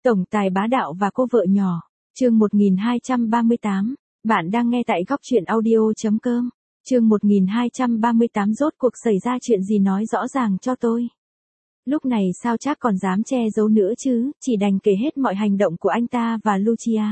Tổng tài bá đạo và cô vợ nhỏ. Chương 1238. Bạn đang nghe tại góc truyện audio.com. Chương 1238 rốt cuộc xảy ra chuyện gì nói rõ ràng cho tôi. Lúc này sao Trác còn dám che giấu nữa chứ, chỉ đành kể hết mọi hành động của anh ta và Lucia.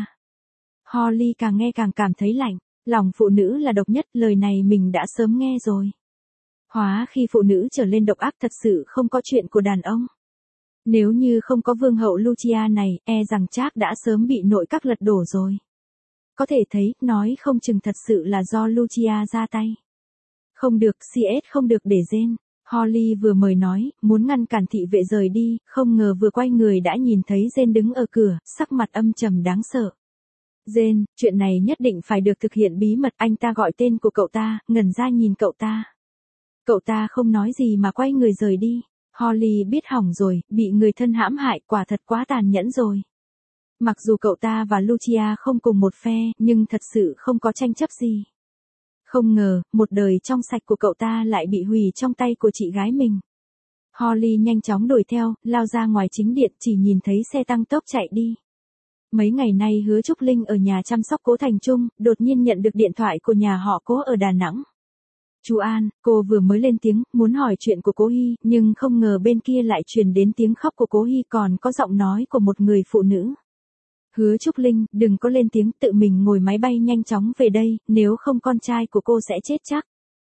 Holly càng nghe càng cảm thấy lạnh, lòng phụ nữ là độc nhất, lời này mình đã sớm nghe rồi. Hóa khi phụ nữ trở lên độc ác thật sự không có chuyện của đàn ông. Nếu như không có vương hậu Lucia này, e rằng Trác đã sớm bị nội các lật đổ rồi. Có thể thấy, nói không chừng thật sự là do Lucia ra tay. Không được, CS không được để rên. Holly vừa mới nói, muốn ngăn cản thị vệ rời đi, không ngờ vừa quay người đã nhìn thấy Jane đứng ở cửa, sắc mặt âm trầm đáng sợ. Jane, chuyện này nhất định phải được thực hiện bí mật, anh ta gọi tên của cậu ta, ngẩn ra nhìn cậu ta. Cậu ta không nói gì mà quay người rời đi. Holly biết hỏng rồi, bị người thân hãm hại, quả thật quá tàn nhẫn rồi. Mặc dù cậu ta và Lucia không cùng một phe, nhưng thật sự không có tranh chấp gì. Không ngờ, một đời trong sạch của cậu ta lại bị hủy trong tay của chị gái mình. Holly nhanh chóng đuổi theo, lao ra ngoài chính điện, chỉ nhìn thấy xe tăng tốc chạy đi. Mấy ngày nay Hứa Trúc Linh ở nhà chăm sóc Cố Thành Trung, đột nhiên nhận được điện thoại của nhà họ Cố ở Đà Nẵng. Chú An, cô vừa mới lên tiếng, muốn hỏi chuyện của Cố Hy, nhưng không ngờ bên kia lại truyền đến tiếng khóc của Cố Hy còn có giọng nói của một người phụ nữ. Hứa Trúc Linh, đừng có lên tiếng, tự mình ngồi máy bay nhanh chóng về đây, nếu không con trai của cô sẽ chết chắc.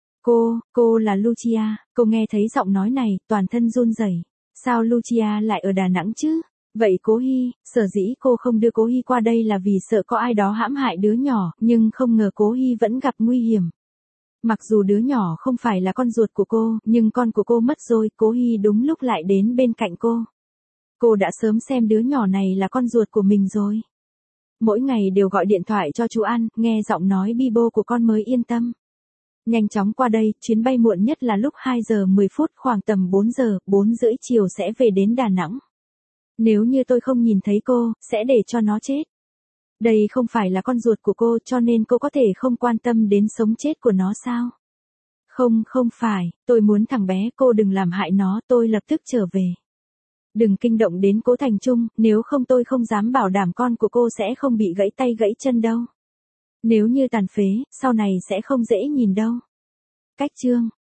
Cô là Lucia, cô nghe thấy giọng nói này, toàn thân run rẩy. Sao Lucia lại ở Đà Nẵng chứ? Vậy Cố Hy, sở dĩ cô không đưa Cố Hy qua đây là vì sợ có ai đó hãm hại đứa nhỏ, nhưng không ngờ Cố Hy vẫn gặp nguy hiểm. Mặc dù đứa nhỏ không phải là con ruột của cô, nhưng con của cô mất rồi, Cố Hy đúng lúc lại đến bên cạnh cô. Cô đã sớm xem đứa nhỏ này là con ruột của mình rồi. Mỗi ngày đều gọi điện thoại cho chú An, nghe giọng nói bi bô của con mới yên tâm. Nhanh chóng qua đây, chuyến bay muộn nhất là lúc 2 giờ 10 phút, khoảng tầm 4 giờ, 4 rưỡi chiều sẽ về đến Đà Nẵng. Nếu như tôi không nhìn thấy cô, sẽ để cho nó chết. Đây không phải là con ruột của cô, cho nên cô có thể không quan tâm đến sống chết của nó sao? Không phải, tôi muốn thằng bé, cô đừng làm hại nó, tôi lập tức trở về. Đừng kinh động đến Cố Thành Trung, nếu không tôi không dám bảo đảm con của cô sẽ không bị gãy tay gãy chân đâu. Nếu như tàn phế, sau này sẽ không dễ nhìn đâu. Cách chương